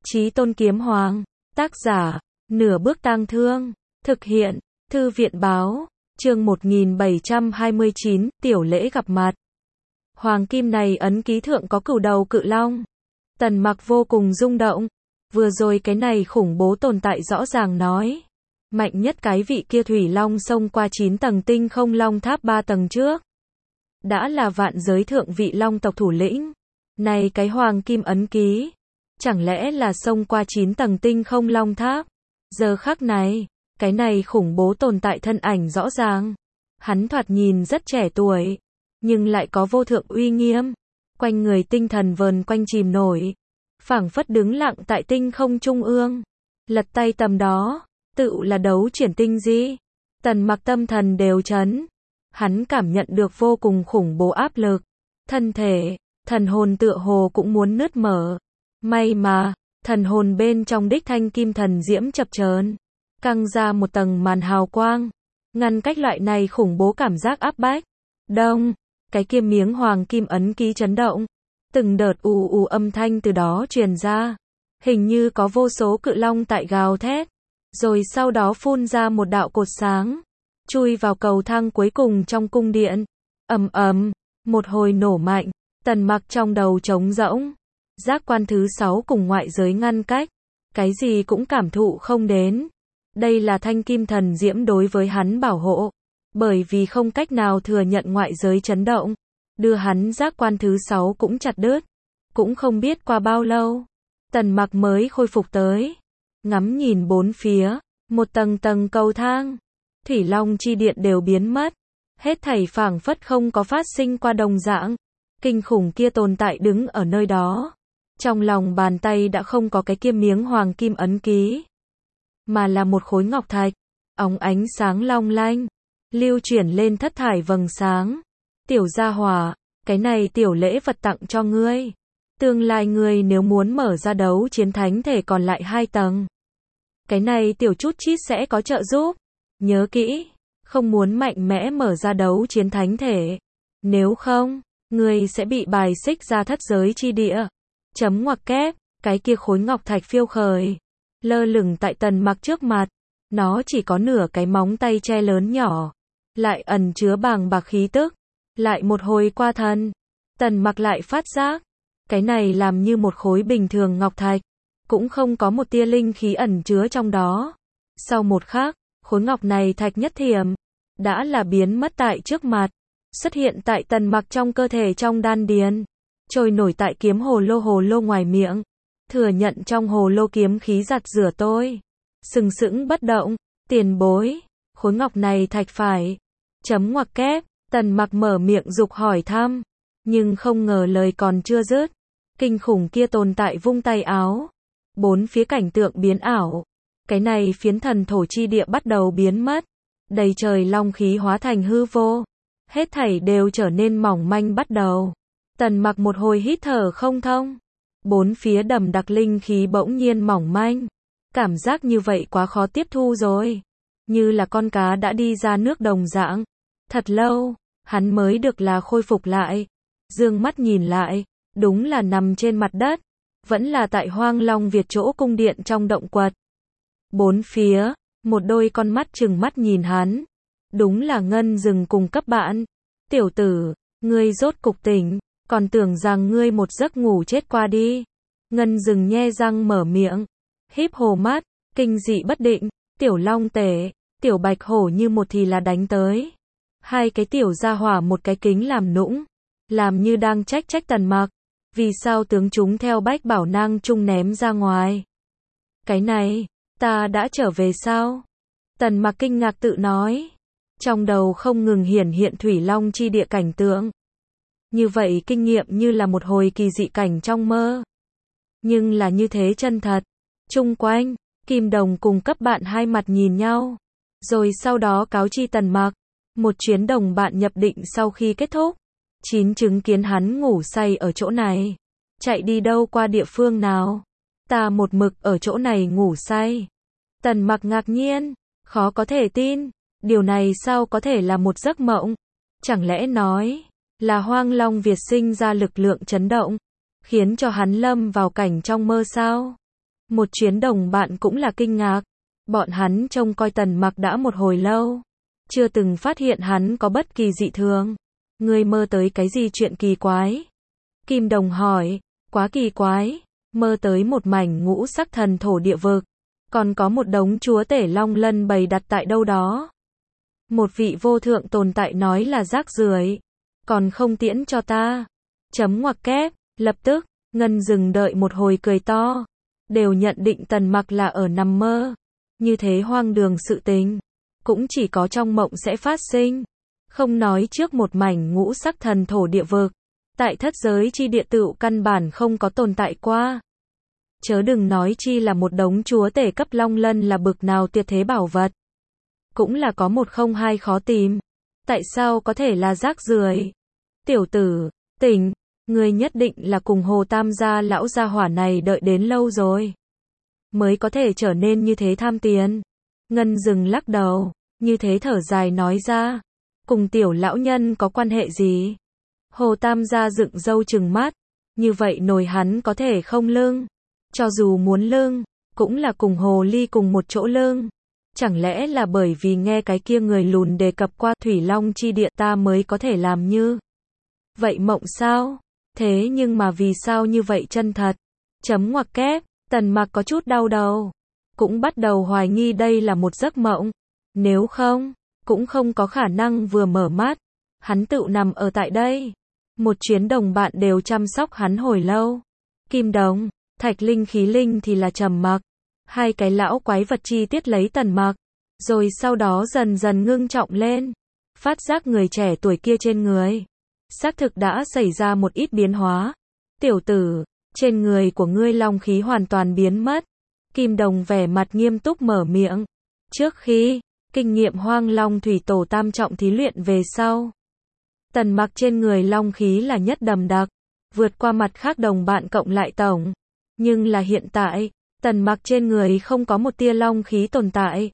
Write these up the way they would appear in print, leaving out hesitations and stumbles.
Chí Tôn Kiếm Hoàng, tác giả, Nửa Bước Tang Thương, thực hiện, Thư viện báo, chương 1729, tiểu lễ gặp mặt. Hoàng kim này ấn ký thượng có cửu đầu cự long. Tần Mặc vô cùng rung động. Vừa rồi cái này khủng bố tồn tại rõ ràng nói. Mạnh nhất cái vị kia thủy long xông qua 9 tầng tinh không long tháp 3 tầng trước. Đã là vạn giới thượng vị long tộc thủ lĩnh. Này cái hoàng kim ấn ký. Chẳng lẽ là xông qua 9 tầng tinh không long tháp? Giờ khắc này, cái này khủng bố tồn tại thân ảnh rõ ràng. Hắn thoạt nhìn rất trẻ tuổi, nhưng lại có vô thượng uy nghiêm. Quanh người tinh thần vờn quanh chìm nổi. Phảng phất đứng lặng tại tinh không trung ương. Lật tay tầm đó, tự là đấu chuyển tinh di. Tần Mặc tâm thần đều chấn. Hắn cảm nhận được vô cùng khủng bố áp lực. Thân thể, thần hồn tựa hồ cũng muốn nứt mở. May mà, thần hồn bên trong đích thanh kim thần diễm chập chờn, căng ra một tầng màn hào quang, ngăn cách loại này khủng bố cảm giác áp bách. Đông, cái kia miếng hoàng kim ấn ký chấn động, từng đợt ù ù âm thanh từ đó truyền ra, hình như có vô số cự long tại gào thét, rồi sau đó phun ra một đạo cột sáng, chui vào cầu thang cuối cùng trong cung điện. Ầm ầm, một hồi nổ mạnh, Tần Mặc trong đầu trống rỗng. Giác quan thứ 6 cùng ngoại giới ngăn cách, cái gì cũng cảm thụ không đến. Đây là thanh kim thần diễm đối với hắn bảo hộ, bởi vì không cách nào thừa nhận ngoại giới chấn động, đưa hắn giác quan thứ 6 cũng chặt đứt. Cũng không biết qua bao lâu, Tần Mặc mới khôi phục tới, ngắm nhìn bốn phía, một tầng tầng cầu thang, thủy long chi điện đều biến mất, hết thảy phảng phất không có phát sinh qua đồng dạng. Kinh khủng kia tồn tại đứng ở nơi đó. Trong lòng bàn tay đã không có cái kia miếng hoàng kim ấn ký, mà là một khối ngọc thạch, óng ánh sáng long lanh, lưu chuyển lên thất thải vầng sáng. Tiểu gia hỏa, cái này tiểu lễ vật tặng cho ngươi. Tương lai ngươi nếu muốn mở ra đấu chiến thánh thể còn lại 2 tầng. Cái này tiểu chút chít sẽ có trợ giúp. Nhớ kỹ, không muốn mạnh mẽ mở ra đấu chiến thánh thể. Nếu không, ngươi sẽ bị bài xích ra thất giới chi địa. Chấm ngoặc kép, cái kia khối ngọc thạch phiêu khởi, lơ lửng tại Tần Mặc trước mặt. Nó chỉ có nửa cái móng tay che lớn nhỏ, lại ẩn chứa bàng bạc khí tức. Lại một hồi qua thân, Tần Mặc lại phát giác, cái này làm như một khối bình thường ngọc thạch, cũng không có một tia linh khí ẩn chứa trong đó. Sau một khắc, khối ngọc này thạch nhất thiểm, đã là biến mất tại trước mặt, xuất hiện tại Tần Mặc trong cơ thể trong đan điền. Trôi nổi tại kiếm hồ lô ngoài miệng, thừa nhận trong hồ lô kiếm khí giặt rửa tôi, sừng sững bất động. Tiền bối, khối ngọc này thạch phải. Chấm ngoặc kép, Tần Mặc mở miệng dục hỏi thăm, nhưng không ngờ lời còn chưa dứt, kinh khủng kia tồn tại vung tay áo, bốn phía cảnh tượng biến ảo. Cái này phiến thần thổ chi địa bắt đầu biến mất, đầy trời long khí hóa thành hư vô, hết thảy đều trở nên mỏng manh bắt đầu. Tần Mặc một hồi hít thở không thông, bốn phía đầm đặc linh khí bỗng nhiên mỏng manh, cảm giác như vậy quá khó tiếp thu rồi, như là con cá đã đi ra nước đồng dạng. Thật lâu, hắn mới được là khôi phục lại, dương mắt nhìn lại, đúng là nằm trên mặt đất, vẫn là tại Hoang Long Việt chỗ cung điện trong động quật. Bốn phía, một đôi con mắt trừng mắt nhìn hắn, đúng là Ngân Dừng cùng cấp bạn. Tiểu tử, ngươi rốt cục tỉnh. Còn tưởng rằng ngươi một giấc ngủ chết qua đi. Ngân Dừng nhe răng mở miệng, híp hồ mắt, kinh dị bất định. Tiểu long tể, tiểu bạch hổ như một thì là đánh tới. Hai cái tiểu gia hỏa một cái kính làm nũng, làm như đang trách Tần Mặc. Vì sao tướng chúng theo bách bảo nang trung ném ra ngoài? Cái này, ta đã trở về sao? Tần Mặc kinh ngạc tự nói. Trong đầu không ngừng hiển hiện thủy long chi địa cảnh tượng. Như vậy kinh nghiệm như là một hồi kỳ dị cảnh trong mơ. Nhưng là như thế chân thật. Chung quanh, Kim Đồng cùng cấp bạn hai mặt nhìn nhau. Rồi sau đó cáo chi Tần Mặc. Một chuyến đồng bạn nhập định sau khi kết thúc. 9 chứng kiến hắn ngủ say ở chỗ này. Chạy đi đâu qua địa phương nào? Ta một mực ở chỗ này ngủ say. Tần Mặc ngạc nhiên, khó có thể tin. Điều này sao có thể là một giấc mộng? Chẳng lẽ nói là Hoang Long Việt sinh ra lực lượng chấn động, khiến cho hắn lâm vào cảnh trong mơ sao? Một chuyến đồng bạn cũng là kinh ngạc. Bọn hắn trông coi Tần Mặc đã một hồi lâu, chưa từng phát hiện hắn có bất kỳ dị thường. Ngươi mơ tới cái gì chuyện kỳ quái? Kim Đồng hỏi. Quá kỳ quái, mơ tới một mảnh ngũ sắc thần thổ địa vực, còn có một đống chúa tể long lân bày đặt tại đâu đó. Một vị vô thượng tồn tại nói là rác rưởi, còn không tiễn cho ta. Chấm ngoặc kép, lập tức, Ngân dừng đợi một hồi cười to. Đều nhận định Tần Mặc là ở nằm mơ. Như thế hoang đường sự tình, cũng chỉ có trong mộng sẽ phát sinh. Không nói trước một mảnh ngũ sắc thần thổ địa vực, tại thất giới chi địa tựu căn bản không có tồn tại qua. Chớ đừng nói chi là một đống chúa tể cấp long lân là bực nào tuyệt thế bảo vật. Cũng là có một không hai khó tìm. Tại sao có thể là rác rưởi? Tiểu tử, tỉnh, ngươi nhất định là cùng Hồ Tam gia lão gia hỏa này đợi đến lâu rồi, mới có thể trở nên như thế tham tiền. Ngân dừng lắc đầu, như thế thở dài nói ra, cùng tiểu lão nhân có quan hệ gì? Hồ Tam gia dựng râu trừng mắt, như vậy nồi hắn có thể không lưng, cho dù muốn lưng, cũng là cùng hồ ly cùng một chỗ lưng. Chẳng lẽ là bởi vì nghe cái kia người lùn đề cập qua Thủy Long chi địa ta mới có thể làm như vậy mộng sao? Thế nhưng mà vì sao như vậy chân thật? Chấm ngoặc kép, Tần Mặc có chút đau đầu, cũng bắt đầu hoài nghi đây là một giấc mộng. Nếu không, cũng không có khả năng vừa mở mắt, hắn tự nằm ở tại đây. Một chuyến đồng bạn đều chăm sóc hắn hồi lâu. Kim Đồng, Thạch Linh Khí Linh thì là trầm mặc. Hai cái lão quái vật chi tiết lấy Tần Mặc, rồi sau đó dần dần ngưng trọng lên. Phát giác người trẻ tuổi kia trên người xác thực đã xảy ra một ít biến hóa. Tiểu tử, trên người của ngươi long khí hoàn toàn biến mất. Kim Đồng vẻ mặt nghiêm túc mở miệng. Trước khi kinh nghiệm Hoang Long Thủy Tổ tam trọng thí luyện về sau, Tần Mặc trên người long khí là nhất đậm đặc, vượt qua mặt khác đồng bạn cộng lại tổng. Nhưng là hiện tại, Tần Mặc trên người không có một tia long khí tồn tại,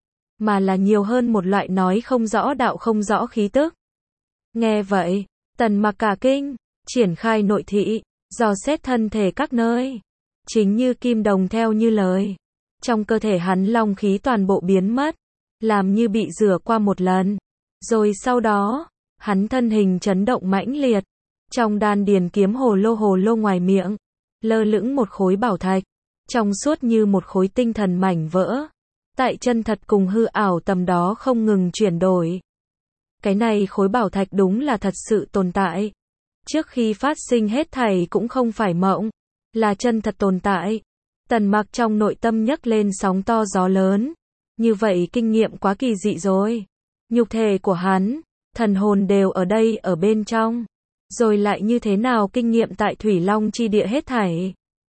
mà là nhiều hơn một loại nói không rõ đạo không rõ khí tức. Nghe vậy, Tần Mặc cả kinh, triển khai nội thị, dò xét thân thể các nơi. Chính như Kim Đồng theo như lời, trong cơ thể hắn long khí toàn bộ biến mất, làm như bị rửa qua một lần. Rồi sau đó, hắn thân hình chấn động mãnh liệt, trong đan điền kiếm hồ lô ngoài miệng, lơ lửng một khối bảo thạch, trong suốt như một khối tinh thần mảnh vỡ. Tại chân thật cùng hư ảo tầm đó không ngừng chuyển đổi. Cái này khối bảo thạch đúng là thật sự tồn tại. Trước khi phát sinh hết thảy cũng không phải mộng, là chân thật tồn tại. Tần Mặc trong nội tâm nhấc lên sóng to gió lớn. Như vậy kinh nghiệm quá kỳ dị rồi. Nhục thể của hắn, thần hồn đều ở đây ở bên trong. Rồi lại như thế nào kinh nghiệm tại Thủy Long chi địa hết thảy?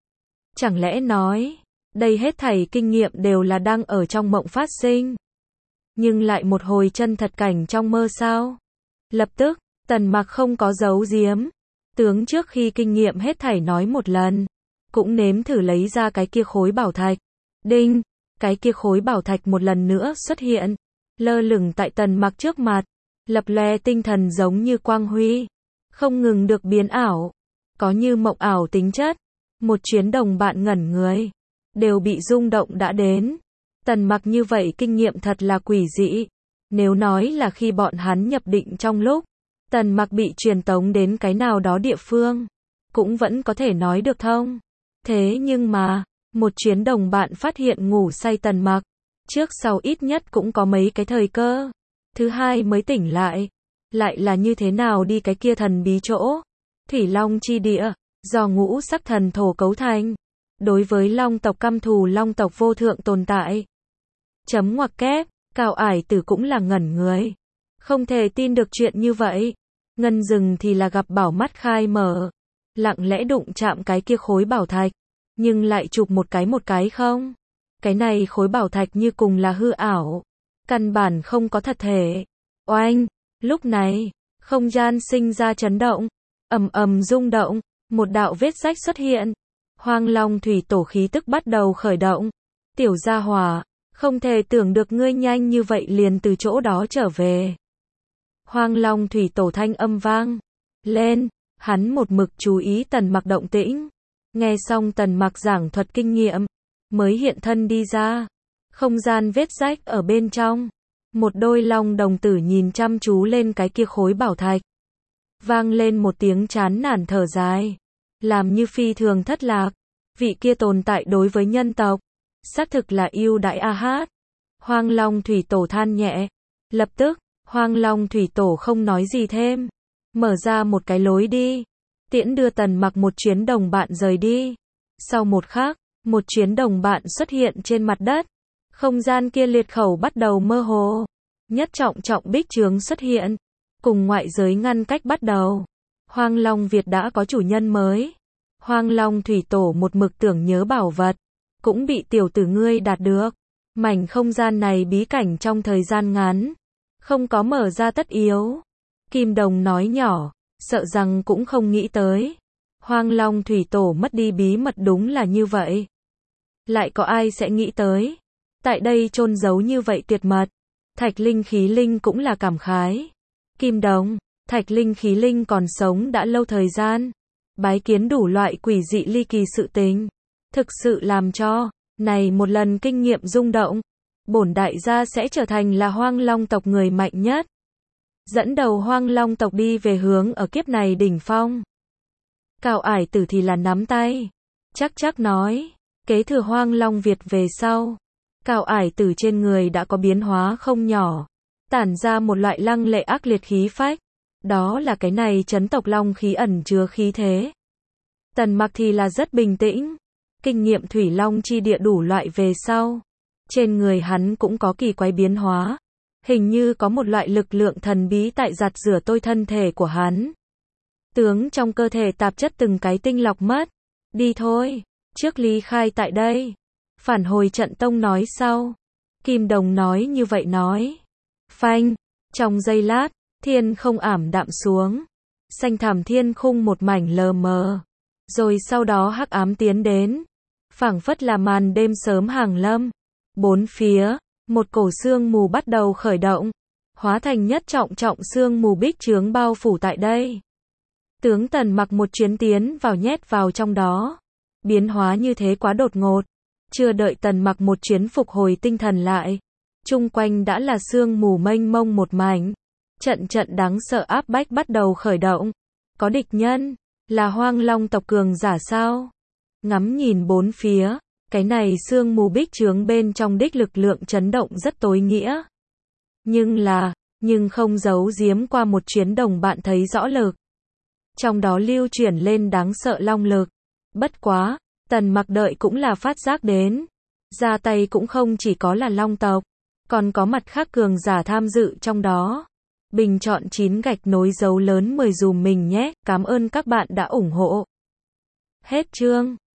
Chẳng lẽ nói, đây hết thảy kinh nghiệm đều là đang ở trong mộng phát sinh, nhưng lại một hồi chân thật cảnh trong mơ sao? Lập tức, Tần Mặc không có giấu giếm, tướng trước khi kinh nghiệm hết thảy nói một lần, cũng nếm thử lấy ra cái kia khối bảo thạch. Đinh, cái kia khối bảo thạch một lần nữa xuất hiện, lơ lửng tại Tần Mặc trước mặt, lập lòe tinh thần giống như quang huy, không ngừng được biến ảo, có như mộng ảo tính chất. Một chuyến đồng bạn ngẩn người, đều bị rung động đã đến. Tần Mặc như vậy kinh nghiệm thật là quỷ dị. Nếu nói là khi bọn hắn nhập định trong lúc Tần Mặc bị truyền tống đến cái nào đó địa phương, cũng vẫn có thể nói được thông. Thế nhưng mà, một chuyến đồng bạn phát hiện ngủ say Tần Mặc, trước sau ít nhất cũng có mấy cái thời cơ. Thứ hai mới tỉnh lại là như thế nào đi cái kia thần bí chỗ? Thủy Long chi địa, do ngũ sắc thần thổ cấu thành. Đối với long tộc căm thù long tộc vô thượng tồn tại. Chấm ngoặc kép, Cao Ải Tử cũng là ngẩn người. Không thể tin được chuyện như vậy. Ngân Dừng thì là gặp bảo mắt khai mở, lặng lẽ đụng chạm cái kia khối bảo thạch, nhưng lại chụp một cái không. Cái này khối bảo thạch như cùng là hư ảo, căn bản không có thật thể. Oanh, lúc này, không gian sinh ra chấn động, ầm ầm rung động, một đạo vết rách xuất hiện. Hoang Long Thủy Tổ khí tức bắt đầu khởi động. Tiểu gia hỏa, không thể tưởng được ngươi nhanh như vậy liền từ chỗ đó trở về. Hoang Long Thủy Tổ thanh âm vang lên, hắn một mực chú ý Tần Mặc động tĩnh. Nghe xong Tần Mặc giảng thuật kinh nghiệm, mới hiện thân đi ra. Không gian vết rách ở bên trong. Một đôi long đồng tử nhìn chăm chú lên cái kia khối bảo thạch. Vang lên một tiếng chán nản thở dài. Làm như phi thường thất lạc. Vị kia tồn tại đối với nhân tộc. Xác thực là ưu đãi a hát. Hoang Long Thủy Tổ than nhẹ. Lập tức, Hoang Long Thủy Tổ không nói gì thêm. Mở ra một cái lối đi. Tiễn đưa Tần Mặc một chuyến đồng bạn rời đi. Sau một khắc, một chuyến đồng bạn xuất hiện trên mặt đất. Không gian kia liệt khẩu bắt đầu mơ hồ. Nhất trọng trọng bích chướng xuất hiện. Cùng ngoại giới ngăn cách bắt đầu. Hoang Long Việt đã có chủ nhân mới. Hoang Long Thủy Tổ một mực tưởng nhớ bảo vật. Cũng bị tiểu tử ngươi đạt được. Mảnh không gian này bí cảnh trong thời gian ngắn. Không có mở ra tất yếu. Kim Đồng nói nhỏ. Sợ rằng cũng không nghĩ tới. Hoang Long Thủy Tổ mất đi bí mật đúng là như vậy. Lại có ai sẽ nghĩ tới. Tại đây chôn giấu như vậy tuyệt mật. Thạch Linh Khí Linh cũng là cảm khái. Kim Đồng, Thạch Linh Khí Linh còn sống đã lâu thời gian. Bái kiến đủ loại quỷ dị ly kỳ sự tình. Thực sự làm cho, này một lần kinh nghiệm rung động. Bổn đại gia sẽ trở thành là Hoang Long tộc người mạnh nhất. Dẫn đầu Hoang Long tộc đi về hướng ở kiếp này đỉnh phong. Cao Ải Tử thì là nắm tay. Chắc nói, kế thừa Hoang Long Việt về sau. Cao Ải Tử trên người đã có biến hóa không nhỏ. Tản ra một loại lăng lệ ác liệt khí phách. Đó là cái này chấn tộc long khí ẩn chứa khí thế. Tần Mặc thì là rất bình tĩnh. Kinh nghiệm thủy long chi địa đủ loại về sau. Trên người hắn cũng có kỳ quái biến hóa. Hình như có một loại lực lượng thần bí tại giặt rửa tôi thân thể của hắn. Tướng trong cơ thể tạp chất từng cái tinh lọc mất. Đi thôi, trước ly khai tại đây. Phản hồi trận tông nói sau. Kim Đồng nói như vậy nói. Phanh, trong giây lát, thiên không ảm đạm xuống. Xanh thẳm thiên khung một mảnh lờ mờ. Rồi sau đó hắc ám tiến đến. Phảng phất là màn đêm sớm hàng lâm. Bốn phía, một cổ sương mù bắt đầu khởi động. Hóa thành nhất trọng trọng sương mù bích chướng bao phủ tại đây. Tướng Tần Mặc một chuyến tiến vào nhét vào trong đó. Biến hóa như thế quá đột ngột. Chưa đợi Tần Mặc một chuyến phục hồi tinh thần lại. Chung quanh đã là sương mù mênh mông một mảnh. Trận đáng sợ áp bách bắt đầu khởi động. Có địch nhân, là Hoang Long tộc cường giả sao? Ngắm nhìn bốn phía, cái này sương mù bích chướng bên trong đích lực lượng chấn động rất tối nghĩa. Nhưng không giấu giếm qua một chuyến đồng bạn thấy rõ lực. Trong đó lưu chuyển lên đáng sợ long lực. Bất quá, Tần Mặc đợi cũng là phát giác đến. Ra tay cũng không chỉ có là long tộc, còn có mặt khác cường giả tham dự trong đó. Bình chọn 9 gạch nối dấu lớn 10 dùm mình nhé, cảm ơn các bạn đã ủng hộ. Hết chương.